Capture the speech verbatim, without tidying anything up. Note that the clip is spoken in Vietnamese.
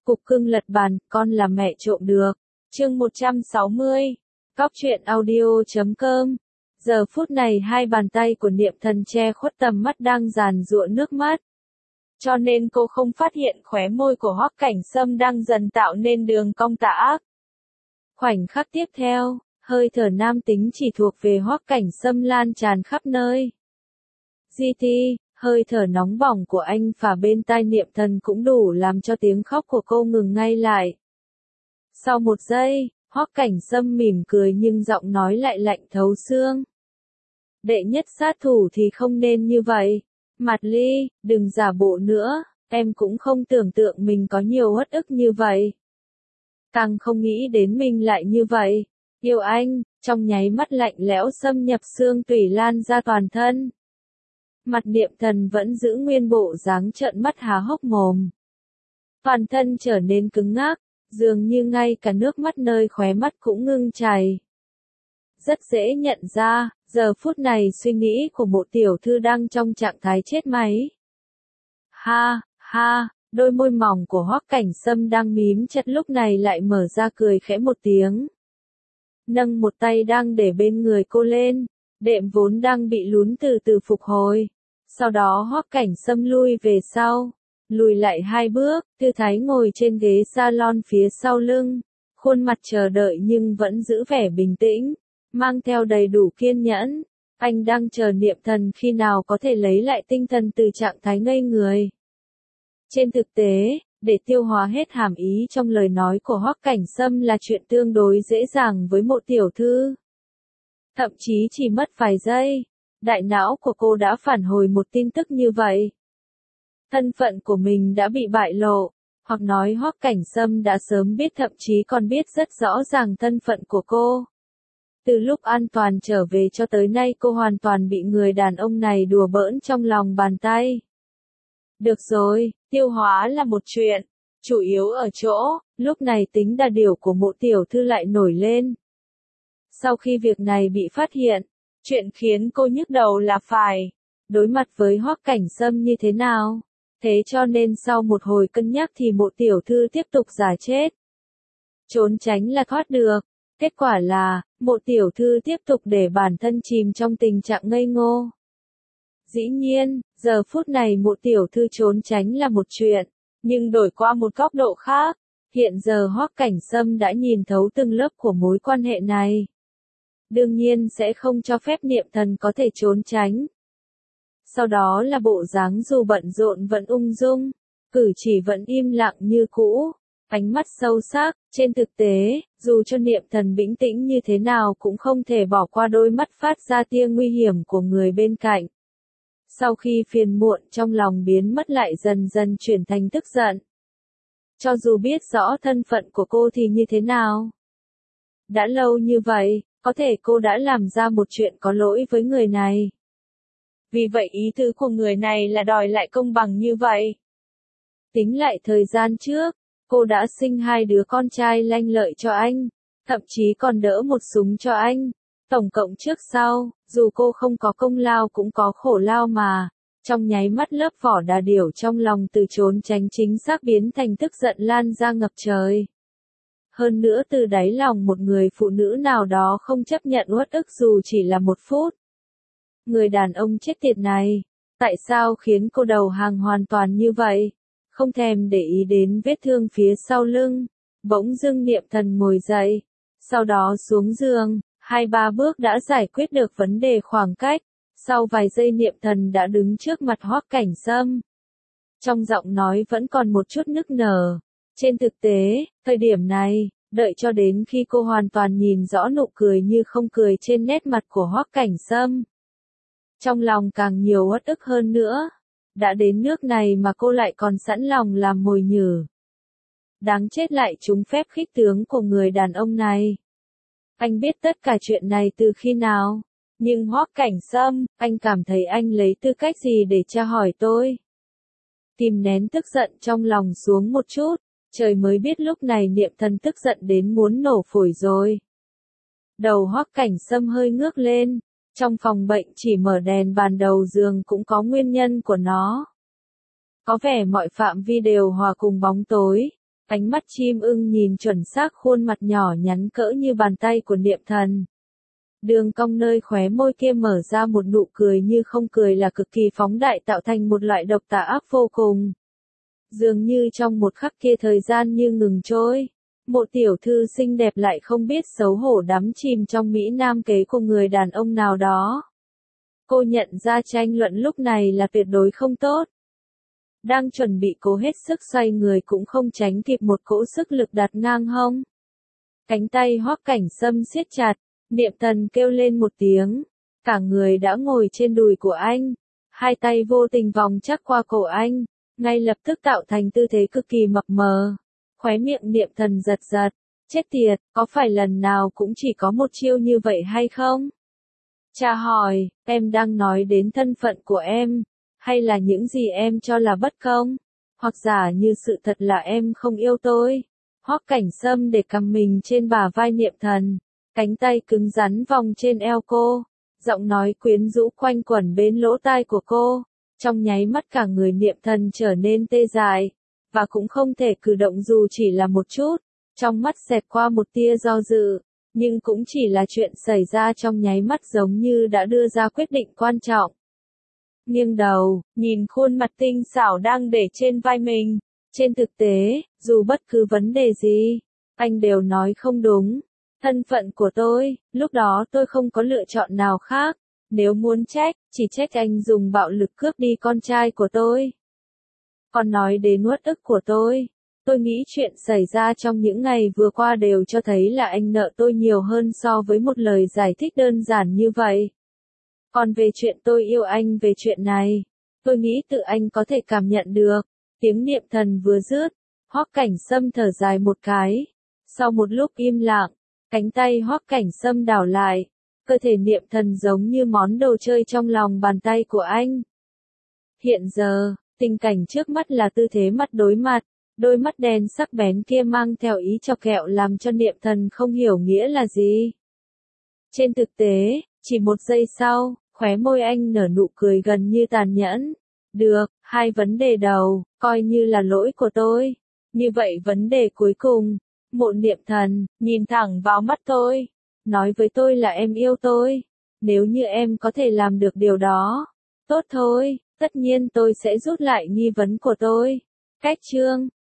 Cục cưng lật bàn, con là mẹ trộm được. Chương một trăm sáu mươi. Cóc truyện audio chấm com. Giờ phút này hai bàn tay của Niệm Thần che khuất tầm mắt đang giàn giụa nước mắt. Cho nên cô không phát hiện khóe môi của Hoắc Cảnh Sâm đang dần tạo nên đường cong tà ác. Khoảnh khắc tiếp theo, hơi thở nam tính chỉ thuộc về Hoắc Cảnh Sâm lan tràn khắp nơi. giê tê, hơi thở nóng bỏng của anh phả bên tai Niệm Thần cũng đủ làm cho tiếng khóc của cô ngừng ngay lại. Sau một giây, Hoắc Cảnh Sâm mỉm cười nhưng giọng nói lại lạnh thấu xương. Đệ nhất sát thủ thì không nên như vậy. Mạt Ly, đừng giả bộ nữa, em cũng không tưởng tượng mình có nhiều uất ức như vậy. Càng không nghĩ đến mình lại như vậy. Yêu anh, trong nháy mắt lạnh lẽo xâm nhập xương tủy lan ra toàn thân. Mặt Niệm Thần vẫn giữ nguyên bộ dáng trợn mắt há hốc mồm. Toàn thân trở nên cứng ngắc, dường như ngay cả nước mắt nơi khóe mắt cũng ngưng chảy. Rất dễ nhận ra, giờ phút này suy nghĩ của một tiểu thư đang trong trạng thái chết máy. Ha, ha, đôi môi mỏng của Hoắc Cảnh Sâm đang mím chặt lúc này lại mở ra cười khẽ một tiếng. Nâng một tay đang để bên người cô lên, đệm vốn đang bị lún từ từ phục hồi. Sau đó Hoắc Cảnh Sâm lui về sau, lùi lại hai bước, tư thái ngồi trên ghế salon phía sau lưng, khuôn mặt chờ đợi nhưng vẫn giữ vẻ bình tĩnh, mang theo đầy đủ kiên nhẫn. Anh đang chờ Niệm Thần khi nào có thể lấy lại tinh thần từ trạng thái ngây người. Trên thực tế, để tiêu hóa hết hàm ý trong lời nói của Hoắc Cảnh Sâm là chuyện tương đối dễ dàng với một tiểu thư. Thậm chí chỉ mất vài giây, đại não của cô đã phản hồi một tin tức như vậy. Thân phận của mình đã bị bại lộ, hoặc nói Hoắc Cảnh Sâm đã sớm biết, thậm chí còn biết rất rõ ràng thân phận của cô. Từ lúc an toàn trở về cho tới nay cô hoàn toàn bị người đàn ông này đùa bỡn trong lòng bàn tay. Được rồi, tiêu hóa là một chuyện, chủ yếu ở chỗ, lúc này tính đà điểu của mộ tiểu thư lại nổi lên. Sau khi việc này bị phát hiện, chuyện khiến cô nhức đầu là phải đối mặt với Hoắc Cảnh Sâm như thế nào. Thế cho nên sau một hồi cân nhắc thì mộ tiểu thư tiếp tục giả chết. Trốn tránh là thoát được. Kết quả là, mộ tiểu thư tiếp tục để bản thân chìm trong tình trạng ngây ngô. Dĩ nhiên, giờ phút này mộ tiểu thư trốn tránh là một chuyện, nhưng đổi qua một góc độ khác, hiện giờ Hoắc Cảnh Sâm đã nhìn thấu từng lớp của mối quan hệ này. Đương nhiên sẽ không cho phép Niệm Thần có thể trốn tránh. Sau đó là bộ dáng dù bận rộn vẫn ung dung, cử chỉ vẫn im lặng như cũ, ánh mắt sâu sắc. Trên thực tế, dù cho Niệm Thần bình tĩnh như thế nào cũng không thể bỏ qua đôi mắt phát ra tia nguy hiểm của người bên cạnh. Sau khi phiền muộn trong lòng biến mất lại dần dần chuyển thành tức giận. Cho dù biết rõ thân phận của cô thì như thế nào? Đã lâu như vậy, có thể cô đã làm ra một chuyện có lỗi với người này. Vì vậy ý tứ của người này là đòi lại công bằng như vậy. Tính lại thời gian trước, cô đã sinh hai đứa con trai lanh lợi cho anh, thậm chí còn đỡ một súng cho anh. Tổng cộng trước sau, dù cô không có công lao cũng có khổ lao mà. Trong nháy mắt lớp vỏ đà điểu trong lòng từ trốn tránh chính xác biến thành tức giận lan ra ngập trời. Hơn nữa từ đáy lòng một người phụ nữ nào đó không chấp nhận uất ức dù chỉ là một phút. Người đàn ông chết tiệt này, tại sao khiến cô đầu hàng hoàn toàn như vậy? Không thèm để ý đến vết thương phía sau lưng, bỗng dưng Niệm Thần ngồi dậy, sau đó xuống giường, hai ba bước đã giải quyết được vấn đề khoảng cách. Sau vài giây Niệm Thần đã đứng trước mặt Hoắc Cảnh Sâm. Trong giọng nói vẫn còn một chút nức nở. Trên thực tế, thời điểm này, đợi cho đến khi cô hoàn toàn nhìn rõ nụ cười như không cười trên nét mặt của Hoắc Cảnh Sâm. Trong lòng càng nhiều uất ức hơn nữa. Đã đến nước này mà cô lại còn sẵn lòng làm mồi nhử. Đáng chết lại trúng phép khích tướng của người đàn ông này. Anh biết tất cả chuyện này từ khi nào? Nhưng Hoắc Cảnh Sâm, anh cảm thấy anh lấy tư cách gì để tra hỏi tôi? Kìm nén tức giận trong lòng xuống một chút, trời mới biết lúc này Niệm Thần tức giận đến muốn nổ phổi rồi. Đầu Hoắc Cảnh Sâm hơi ngước lên, trong phòng bệnh chỉ mở đèn bàn đầu giường cũng có nguyên nhân của nó. Có vẻ mọi phạm vi đều hòa cùng bóng tối, Ánh mắt chim ưng nhìn chuẩn xác khuôn mặt nhỏ nhắn cỡ như bàn tay của Niệm Thần. Đường cong nơi khóe môi kia mở ra một nụ cười như không cười là cực kỳ phóng đại tạo thành một loại độc tà ác vô cùng. Dường như trong một khắc kia thời gian như ngừng trôi. Một tiểu thư xinh đẹp lại không biết xấu hổ đắm chìm trong mỹ nam kế của người đàn ông nào đó. Cô nhận ra tranh luận lúc này là tuyệt đối không tốt. Đang chuẩn bị cố hết sức xoay người cũng không tránh kịp một cỗ sức lực đặt ngang hông. Cánh tay Hoắc Cảnh Sâm siết chặt, Niệm Thần kêu lên một tiếng, cả người đã ngồi trên đùi của anh, hai tay vô tình vòng chắc qua cổ anh, ngay lập tức tạo thành tư thế cực kỳ mập mờ. Khóe miệng Niệm Thần giật giật, chết tiệt, có phải lần nào cũng chỉ có một chiêu như vậy hay không? Cha hỏi, em đang nói đến thân phận của em, hay là những gì em cho là bất công, hoặc giả như sự thật là em không yêu tôi? Hoắc Cảnh Sâm để cầm mình trên bả vai Niệm Thần, cánh tay cứng rắn vòng trên eo cô, giọng nói quyến rũ quanh quẩn bên lỗ tai của cô, trong nháy mắt cả người Niệm Thần trở nên tê dại, và cũng không thể cử động dù chỉ là một chút, trong mắt xẹt qua một tia do dự, nhưng cũng chỉ là chuyện xảy ra trong nháy mắt giống như đã đưa ra quyết định quan trọng. Nghiêng đầu, nhìn khuôn mặt tinh xảo đang để trên vai mình, trên thực tế, dù bất cứ vấn đề gì, anh đều nói không đúng. Thân phận của tôi, lúc đó tôi không có lựa chọn nào khác, nếu muốn trách, chỉ trách anh dùng bạo lực cướp đi con trai của tôi. Còn nói đến uất ức của tôi, tôi nghĩ chuyện xảy ra trong những ngày vừa qua đều cho thấy là anh nợ tôi nhiều hơn so với một lời giải thích đơn giản như vậy. Còn về chuyện tôi yêu anh về chuyện này, tôi nghĩ tự anh có thể cảm nhận được. Tiếng Niệm Thần vừa dứt, Hoắc Cảnh Sâm thở dài một cái. Sau một lúc im lặng, cánh tay Hoắc Cảnh Sâm đảo lại, cơ thể Niệm Thần giống như món đồ chơi trong lòng bàn tay của anh. Hiện giờ, tình cảnh trước mắt là tư thế mặt đối mặt, đôi mắt đen sắc bén kia mang theo ý chọc ghẹo làm cho Niệm Thần không hiểu nghĩa là gì. Trên thực tế, chỉ một giây sau, khóe môi anh nở nụ cười gần như tàn nhẫn. Được, hai vấn đề đầu, coi như là lỗi của tôi. Như vậy vấn đề cuối cùng, Mộ Niệm Thần, nhìn thẳng vào mắt tôi, nói với tôi là em yêu tôi. Nếu như em có thể làm được điều đó, tốt thôi, tất nhiên tôi sẽ rút lại nghi vấn của tôi. Cách chương